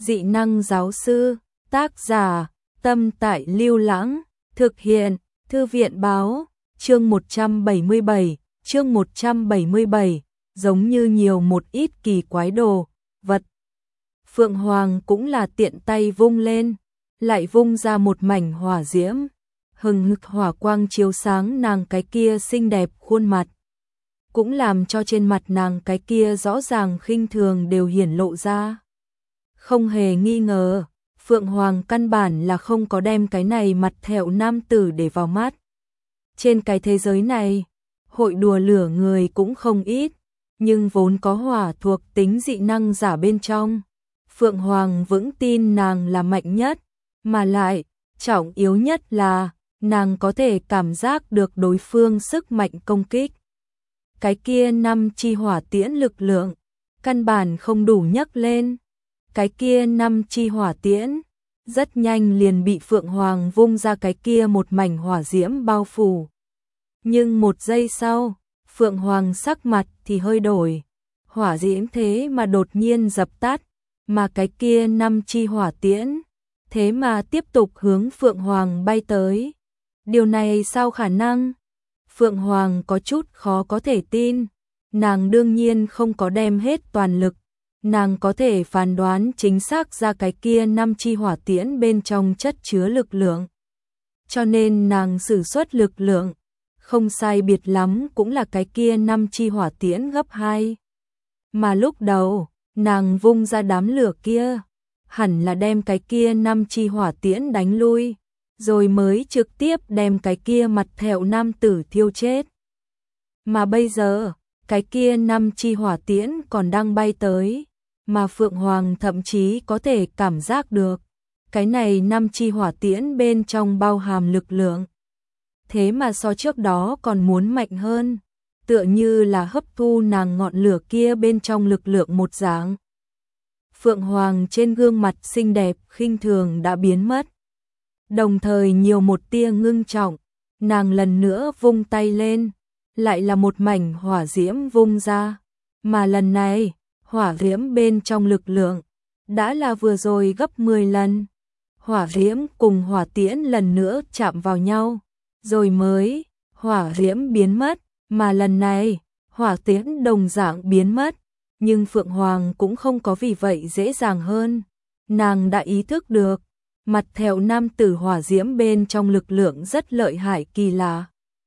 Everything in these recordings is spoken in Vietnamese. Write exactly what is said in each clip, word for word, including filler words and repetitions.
Dị năng giáo sư, tác giả, Tâm Tại Lưu Lãng, thực hiện, Thư viện báo, chương một trăm bảy mươi bảy, chương một trăm bảy mươi bảy, giống như nhiều một ít kỳ quái đồ, vật. Phượng Hoàng cũng là tiện tay vung lên, lại vung ra một mảnh hỏa diễm, hừng hực hỏa quang chiếu sáng nàng cái kia xinh đẹp khuôn mặt, cũng làm cho trên mặt nàng cái kia rõ ràng khinh thường đều hiển lộ ra. Không hề nghi ngờ, Phượng Hoàng căn bản là không có đem cái này mặt thẹo nam tử để vào mắt. Trên cái thế giới này, hội đùa lửa người cũng không ít, nhưng vốn có hỏa thuộc tính dị năng giả bên trong. Phượng Hoàng vững tin nàng là mạnh nhất, mà lại, trọng yếu nhất là, nàng có thể cảm giác được đối phương sức mạnh công kích. Cái kia năm chi hỏa tiễn lực lượng, căn bản không đủ nhấc lên. Cái kia năm chi hỏa tiễn, rất nhanh liền bị Phượng Hoàng vung ra cái kia một mảnh hỏa diễm bao phủ. Nhưng một giây sau, Phượng Hoàng sắc mặt thì hơi đổi, hỏa diễm thế mà đột nhiên dập tắt, mà cái kia năm chi hỏa tiễn, thế mà tiếp tục hướng Phượng Hoàng bay tới. Điều này sao khả năng? Phượng Hoàng có chút khó có thể tin, nàng đương nhiên không có đem hết toàn lực. Nàng có thể phán đoán chính xác ra cái kia năm chi hỏa tiễn bên trong chất chứa lực lượng. Cho nên nàng sử xuất lực lượng, không sai biệt lắm cũng là cái kia năm chi hỏa tiễn gấp hai. Mà lúc đầu, nàng vung ra đám lửa kia, hẳn là đem cái kia năm chi hỏa tiễn đánh lui, rồi mới trực tiếp đem cái kia mặt thẹo nam tử thiêu chết. Mà bây giờ, cái kia năm chi hỏa tiễn còn đang bay tới, mà Phượng Hoàng thậm chí có thể cảm giác được, cái này năm chi hỏa tiễn bên trong bao hàm lực lượng. Thế mà so trước đó còn muốn mạnh hơn, tựa như là hấp thu nàng ngọn lửa kia bên trong lực lượng một dạng. Phượng Hoàng trên gương mặt xinh đẹp khinh thường đã biến mất, đồng thời nhiều một tia ngưng trọng, nàng lần nữa vung tay lên, lại là một mảnh hỏa diễm vung ra, mà lần này, hỏa diễm bên trong lực lượng đã là vừa rồi gấp mười lần. Hỏa diễm cùng hỏa tiễn lần nữa chạm vào nhau, rồi mới hỏa diễm biến mất, mà lần này hỏa tiễn đồng dạng biến mất, nhưng Phượng Hoàng cũng không có vì vậy dễ dàng hơn. Nàng đã ý thức được, mặt thẹo nam tử hỏa diễm bên trong lực lượng rất lợi hại kỳ lạ.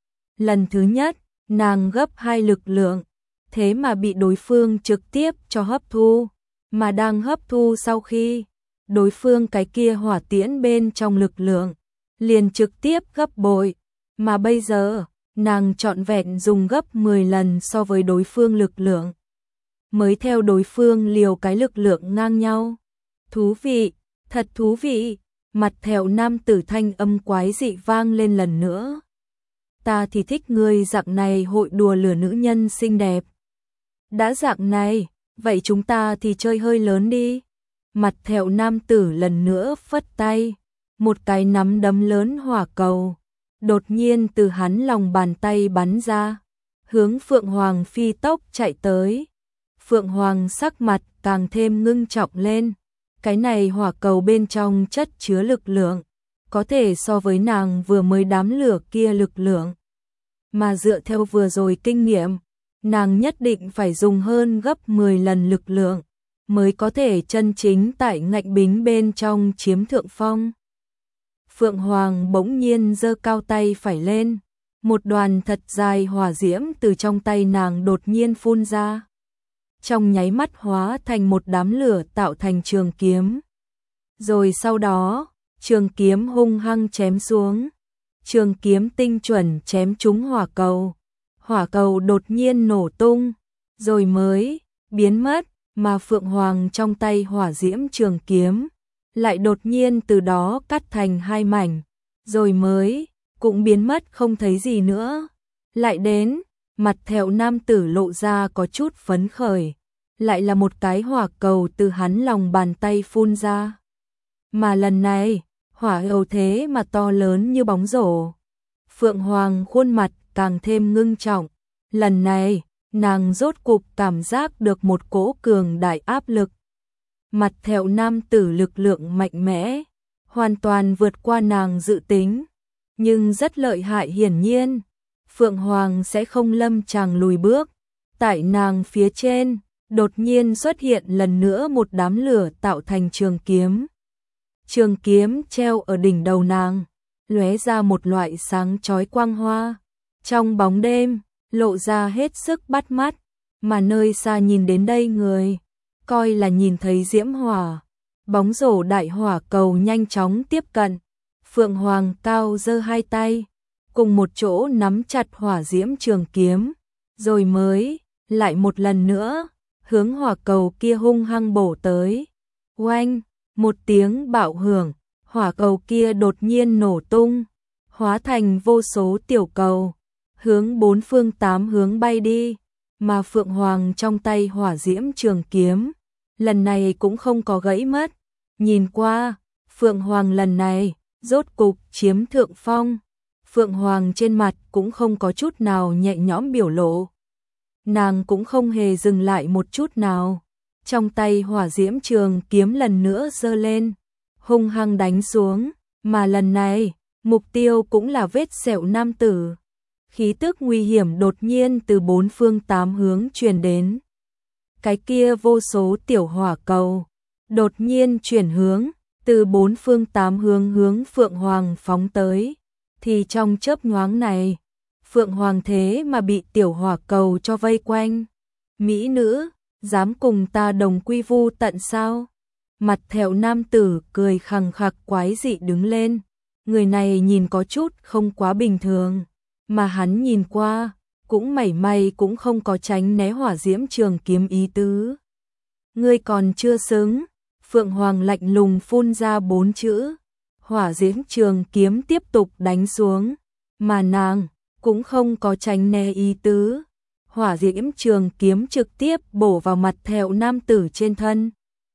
Lần thứ nhất, nàng gấp hai lực lượng, thế mà bị đối phương trực tiếp cho hấp thu, mà đang hấp thu sau khi đối phương cái kia hỏa tiễn bên trong lực lượng liền trực tiếp gấp bội, mà bây giờ nàng trọn vẹn dùng gấp mười lần so với đối phương lực lượng, mới theo đối phương liều cái lực lượng ngang nhau. Thú vị, thật thú vị, mặt thẹo nam tử thanh âm quái dị vang lên lần nữa. Ta thì thích ngươi dạng này hội đùa lửa nữ nhân xinh đẹp. Đã dạng này, vậy chúng ta thì chơi hơi lớn đi. Mặt thẹo nam tử lần nữa phất tay, một cái nắm đấm lớn hỏa cầu, đột nhiên từ hắn lòng bàn tay bắn ra, hướng Phượng Hoàng phi tốc chạy tới. Phượng Hoàng sắc mặt càng thêm ngưng trọng lên, cái này hỏa cầu bên trong chất chứa lực lượng, có thể so với nàng vừa mới đám lửa kia lực lượng. Mà dựa theo vừa rồi kinh nghiệm, nàng nhất định phải dùng hơn gấp mười lần lực lượng, mới có thể chân chính tại ngạnh bính bên trong chiếm thượng phong. Phượng Hoàng bỗng nhiên giơ cao tay phải lên, một đoàn thật dài hỏa diễm từ trong tay nàng đột nhiên phun ra. Trong nháy mắt hóa thành một đám lửa tạo thành trường kiếm. Rồi sau đó, trường kiếm hung hăng chém xuống. Trường kiếm tinh chuẩn chém trúng hỏa cầu. Hỏa cầu đột nhiên nổ tung, rồi mới biến mất, mà Phượng Hoàng trong tay hỏa diễm trường kiếm lại đột nhiên từ đó cắt thành hai mảnh, rồi mới cũng biến mất không thấy gì nữa. Lại đến, mặt thẹo nam tử lộ ra có chút phấn khởi, lại là một cái hỏa cầu từ hắn lòng bàn tay phun ra. Mà lần này, hỏa cầu thế mà to lớn như bóng rổ. Phượng Hoàng khuôn mặt càng thêm ngưng trọng, lần này, nàng rốt cục cảm giác được một cỗ cường đại áp lực. Mặt thẹo nam tử lực lượng mạnh mẽ, hoàn toàn vượt qua nàng dự tính, nhưng rất lợi hại hiển nhiên. Phượng Hoàng sẽ không lâm chàng lùi bước, tại nàng phía trên, đột nhiên xuất hiện lần nữa một đám lửa tạo thành trường kiếm. Trường kiếm treo ở đỉnh đầu nàng, lóe ra một loại sáng chói quang hoa, trong bóng đêm, lộ ra hết sức bắt mắt, mà nơi xa nhìn đến đây người, coi là nhìn thấy diễm hỏa, bóng rổ đại hỏa cầu nhanh chóng tiếp cận, Phượng Hoàng cao giơ hai tay, cùng một chỗ nắm chặt hỏa diễm trường kiếm, rồi mới, lại một lần nữa, hướng hỏa cầu kia hung hăng bổ tới. Oanh, một tiếng bạo hưởng, hỏa cầu kia đột nhiên nổ tung, hóa thành vô số tiểu cầu, hướng bốn phương tám hướng bay đi, mà Phượng Hoàng trong tay hỏa diễm trường kiếm, lần này cũng không có gãy mất. Nhìn qua, Phượng Hoàng lần này, rốt cục chiếm thượng phong. Phượng Hoàng trên mặt cũng không có chút nào nhẹ nhõm biểu lộ. Nàng cũng không hề dừng lại một chút nào. Trong tay hỏa diễm trường kiếm lần nữa giơ lên, hung hăng đánh xuống, mà lần này, mục tiêu cũng là vết sẹo nam tử. Khí tức nguy hiểm đột nhiên từ bốn phương tám hướng truyền đến. Cái kia vô số tiểu hỏa cầu, đột nhiên chuyển hướng, từ bốn phương tám hướng hướng Phượng Hoàng phóng tới. Thì trong chớp nhoáng này, Phượng Hoàng thế mà bị tiểu hỏa cầu cho vây quanh. Mỹ nữ, dám cùng ta đồng quy vu tận sao? Mặt thẹo nam tử cười khằng khặc quái dị đứng lên. Người này nhìn có chút không quá bình thường, mà hắn nhìn qua, cũng mảy may cũng không có tránh né hỏa diễm trường kiếm ý tứ. Ngươi còn chưa xứng, Phượng Hoàng lạnh lùng phun ra bốn chữ. Hỏa diễm trường kiếm tiếp tục đánh xuống, mà nàng cũng không có tránh né ý tứ. Hỏa diễm trường kiếm trực tiếp bổ vào mặt thẹo nam tử trên thân.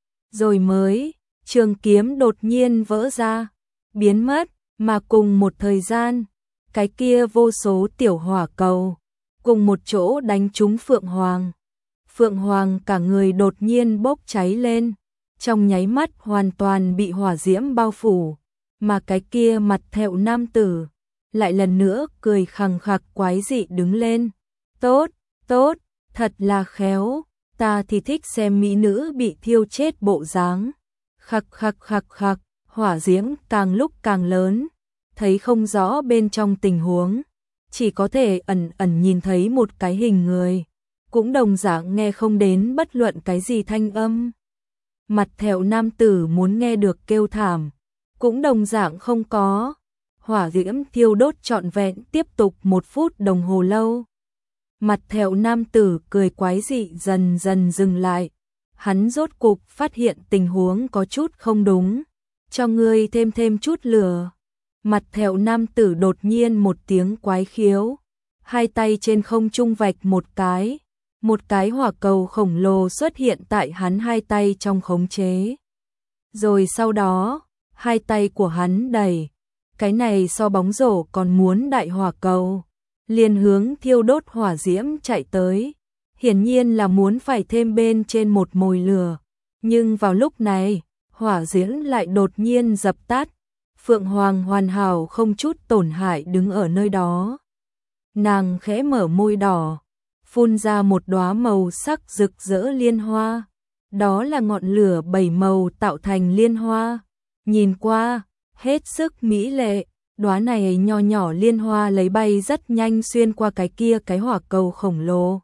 Rồi mới, trường kiếm đột nhiên vỡ ra, biến mất, mà cùng một thời gian, cái kia vô số tiểu hỏa cầu, cùng một chỗ đánh trúng Phượng Hoàng. Phượng Hoàng cả người đột nhiên bốc cháy lên, trong nháy mắt hoàn toàn bị hỏa diễm bao phủ, mà cái kia mặt thẹo nam tử, lại lần nữa cười khằng khặc quái dị đứng lên. Tốt, tốt, thật là khéo, ta thì thích xem mỹ nữ bị thiêu chết bộ dáng. Khặc khặc khặc khặc, hỏa diễm càng lúc càng lớn, thấy không rõ bên trong tình huống, chỉ có thể ẩn ẩn nhìn thấy một cái hình người, cũng đồng dạng nghe không đến bất luận cái gì thanh âm. Mặt thẹo nam tử muốn nghe được kêu thảm, cũng đồng dạng không có. Hỏa diễm thiêu đốt trọn vẹn tiếp tục một phút đồng hồ lâu. Mặt thẹo nam tử cười quái dị dần dần dừng lại. Hắn rốt cục phát hiện tình huống có chút không đúng. Cho ngươi thêm thêm chút lửa. Mặt thẹo nam tử đột nhiên một tiếng quái khiếu. Hai tay trên không trung vạch một cái. Một cái hỏa cầu khổng lồ xuất hiện tại hắn hai tay trong khống chế. Rồi sau đó, hai tay của hắn đẩy. Cái này so bóng rổ còn muốn đại hỏa cầu. Liền hướng thiêu đốt hỏa diễm chạy tới. Hiển nhiên là muốn phải thêm bên trên một mồi lửa. Nhưng vào lúc này, hỏa diễm lại đột nhiên dập tắt. Phượng Hoàng hoàn hảo không chút tổn hại đứng ở nơi đó. Nàng khẽ mở môi đỏ, phun ra một đóa màu sắc rực rỡ liên hoa. Đó là ngọn lửa bảy màu tạo thành liên hoa. Nhìn qua, hết sức mỹ lệ, đóa này nho nhỏ liên hoa lấy bay rất nhanh xuyên qua cái kia cái hỏa cầu khổng lồ.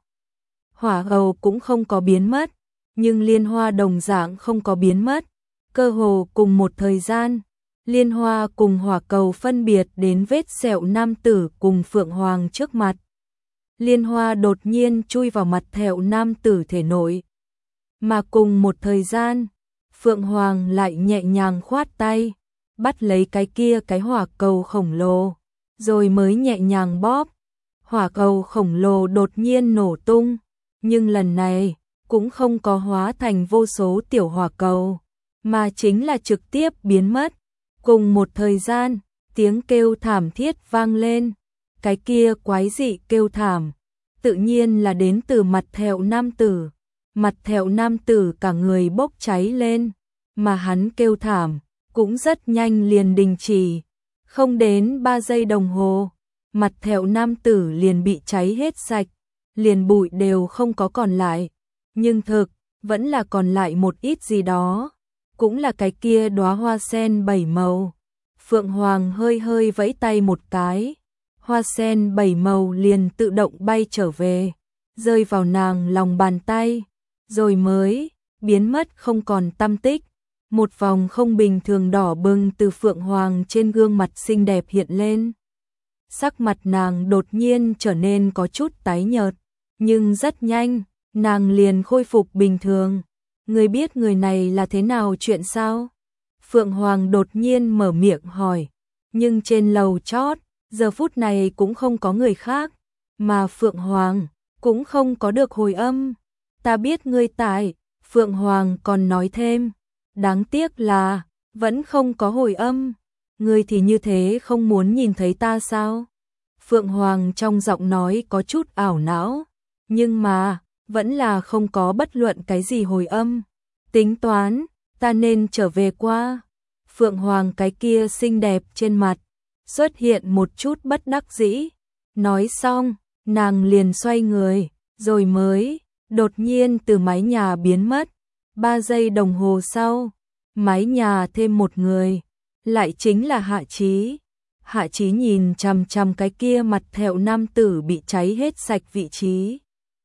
Hỏa cầu cũng không có biến mất, nhưng liên hoa đồng dạng không có biến mất. Cơ hồ cùng một thời gian, liên hoa cùng hỏa cầu phân biệt đến vết sẹo nam tử cùng Phượng Hoàng trước mặt. Liên hoa đột nhiên chui vào mặt thẹo nam tử thể nội. Mà cùng một thời gian, Phượng Hoàng lại nhẹ nhàng khoát tay, bắt lấy cái kia cái hỏa cầu khổng lồ, rồi mới nhẹ nhàng bóp. Hỏa cầu khổng lồ đột nhiên nổ tung, nhưng lần này cũng không có hóa thành vô số tiểu hỏa cầu, mà chính là trực tiếp biến mất. Cùng một thời gian, tiếng kêu thảm thiết vang lên, cái kia quái dị kêu thảm, tự nhiên là đến từ mặt thẹo nam tử. Mặt thẹo nam tử cả người bốc cháy lên, mà hắn kêu thảm, cũng rất nhanh liền đình chỉ. Không đến ba giây đồng hồ, mặt thẹo nam tử liền bị cháy hết sạch, liền bụi đều không có còn lại. Nhưng thực, vẫn là còn lại một ít gì đó, cũng là cái kia đóa hoa sen bảy màu. Phượng Hoàng hơi hơi vẫy tay một cái, hoa sen bảy màu liền tự động bay trở về, rơi vào nàng lòng bàn tay, rồi mới biến mất không còn tăm tích. Một vòng không bình thường đỏ bừng từ Phượng Hoàng trên gương mặt xinh đẹp hiện lên. Sắc mặt nàng đột nhiên trở nên có chút tái nhợt, nhưng rất nhanh, nàng liền khôi phục bình thường. Ngươi biết người này là thế nào chuyện sao? Phượng Hoàng đột nhiên mở miệng hỏi, nhưng trên lầu chót, giờ phút này cũng không có người khác, mà Phượng Hoàng cũng không có được hồi âm. Ta biết ngươi tại, Phượng Hoàng còn nói thêm, đáng tiếc là vẫn không có hồi âm. Ngươi thì như thế không muốn nhìn thấy ta sao? Phượng Hoàng trong giọng nói có chút ảo não, nhưng mà vẫn là không có bất luận cái gì hồi âm. Tính toán, ta nên trở về qua. Phượng Hoàng cái kia xinh đẹp trên mặt xuất hiện một chút bất đắc dĩ. Nói xong, nàng liền xoay người, rồi mới đột nhiên từ mái nhà biến mất. Ba giây đồng hồ sau, mái nhà thêm một người, lại chính là Hạ Chí. Hạ Chí nhìn chằm chằm cái kia mặt thẹo nam tử bị cháy hết sạch vị trí.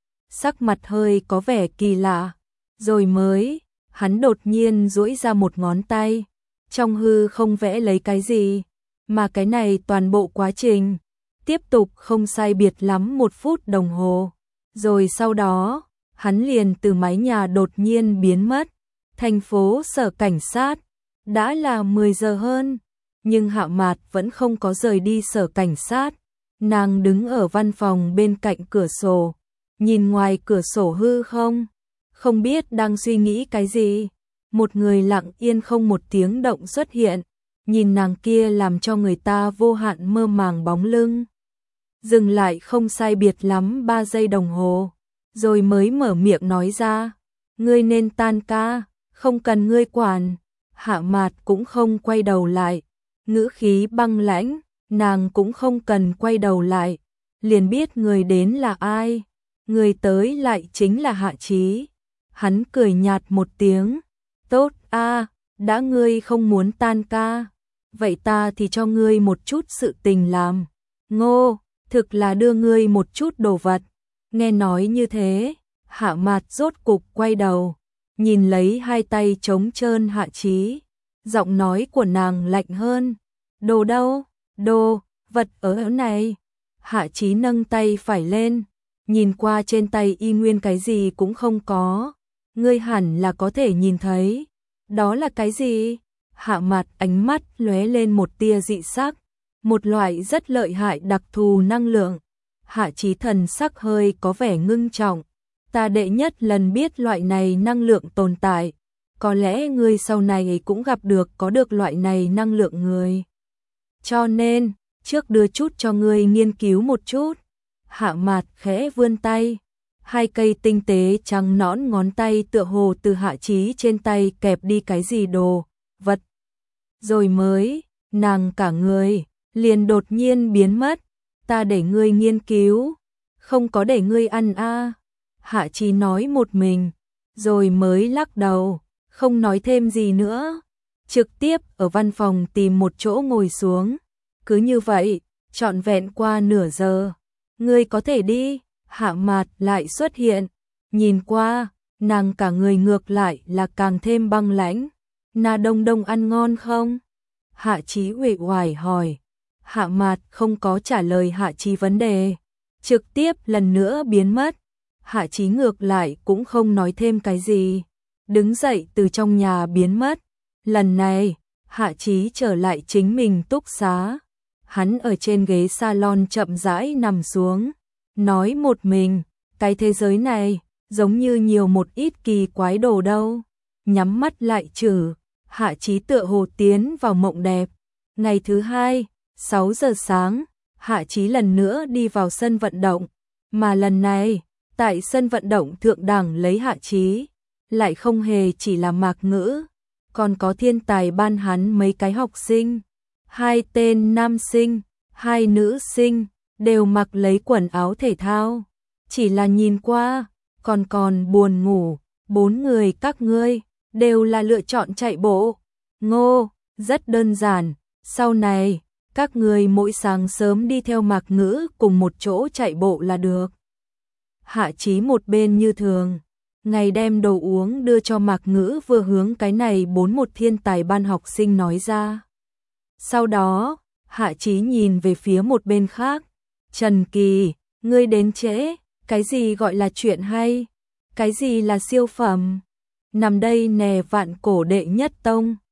Sắc mặt hơi có vẻ kỳ lạ, rồi mới, hắn đột nhiên duỗi ra một ngón tay, trong hư không vẽ lấy cái gì, mà cái này toàn bộ quá trình, tiếp tục không sai biệt lắm một phút đồng hồ, rồi sau đó, hắn liền từ mái nhà đột nhiên biến mất. Thành phố sở cảnh sát, đã là mười giờ hơn, nhưng Hạ Mạt vẫn không có rời đi sở cảnh sát. Nàng đứng ở văn phòng bên cạnh cửa sổ, nhìn ngoài cửa sổ hư không, không biết đang suy nghĩ cái gì. Một người lặng yên không một tiếng động xuất hiện, nhìn nàng kia làm cho người ta vô hạn mơ màng bóng lưng. Dừng lại không sai biệt lắm ba giây đồng hồ, rồi mới mở miệng nói ra, ngươi nên tan ca, không cần ngươi quản. Hạ Mạt cũng không quay đầu lại, ngữ khí băng lãnh, nàng cũng không cần quay đầu lại, liền biết người đến là ai. Người tới lại chính là Hạ Chí. Hắn cười nhạt một tiếng, tốt a, đã ngươi không muốn tan ca, vậy ta thì cho ngươi một chút sự tình làm. Ngô, thực là đưa ngươi một chút đồ vật. Nghe nói như thế, Hạ Mạt rốt cục quay đầu, nhìn lấy hai tay trống trơn Hạ Chí, giọng nói của nàng lạnh hơn. Đồ đâu? Đồ, vật ở này. Hạ Chí nâng tay phải lên, nhìn qua trên tay y nguyên cái gì cũng không có. Ngươi hẳn là có thể nhìn thấy. Đó là cái gì? Hạ Mạt ánh mắt lóe lên một tia dị sắc, một loại rất lợi hại đặc thù năng lượng. Hạ Chí thần sắc hơi có vẻ ngưng trọng. Ta đệ nhất lần biết loại này năng lượng tồn tại, có lẽ ngươi sau này cũng gặp được có được loại này năng lượng người. Cho nên, trước đưa chút cho ngươi nghiên cứu một chút. Hạ Mạt khẽ vươn tay, hai cây tinh tế trắng nõn ngón tay tựa hồ từ Hạ Chí trên tay kẹp đi cái gì đồ vật. Rồi mới, nàng cả người liền đột nhiên biến mất. Ta để ngươi nghiên cứu, không có để ngươi ăn a. À. Hạ Chí nói một mình, rồi mới lắc đầu, không nói thêm gì nữa, trực tiếp ở văn phòng tìm một chỗ ngồi xuống. Cứ như vậy, trọn vẹn qua nửa giờ, ngươi có thể đi. Hạ Mạt lại xuất hiện, nhìn qua, nàng cả người ngược lại là càng thêm băng lãnh. Na Đông Đông ăn ngon không? Hạ Chí uể oải hỏi. Hạ Mạt không có trả lời Hạ Chí vấn đề, trực tiếp lần nữa biến mất. Hạ Chí ngược lại cũng không nói thêm cái gì, đứng dậy từ trong nhà biến mất. Lần này, Hạ Chí trở lại chính mình túc xá. Hắn ở trên ghế salon chậm rãi nằm xuống, nói một mình, cái thế giới này, giống như nhiều một ít kỳ quái đồ đâu. Nhắm mắt lại trừ, Hạ Chí tựa hồ tiến vào mộng đẹp. Ngày thứ hai, sáu giờ sáng, Hạ Chí lần nữa đi vào sân vận động, mà lần này, Tại sân vận động thượng đẳng lấy hạ trí, lại không hề chỉ là Mạc Ngữ, còn có thiên tài ban hắn mấy cái học sinh, hai tên nam sinh, hai nữ sinh, đều mặc lấy quần áo thể thao, chỉ là nhìn qua, còn còn buồn ngủ, bốn người các ngươi, đều là lựa chọn chạy bộ. Ngô, rất đơn giản, sau này, các người mỗi sáng sớm đi theo Mạc Ngữ cùng một chỗ chạy bộ là được. Hạ trí một bên như thường, ngày đem đồ uống đưa cho Mạc Ngữ vừa hướng cái này bốn một thiên tài ban học sinh nói ra. Sau đó, Hạ trí nhìn về phía một bên khác, Trần Kỳ, ngươi đến trễ, cái gì gọi là chuyện hay, cái gì là siêu phẩm, nằm đây nè vạn cổ đệ nhất tông.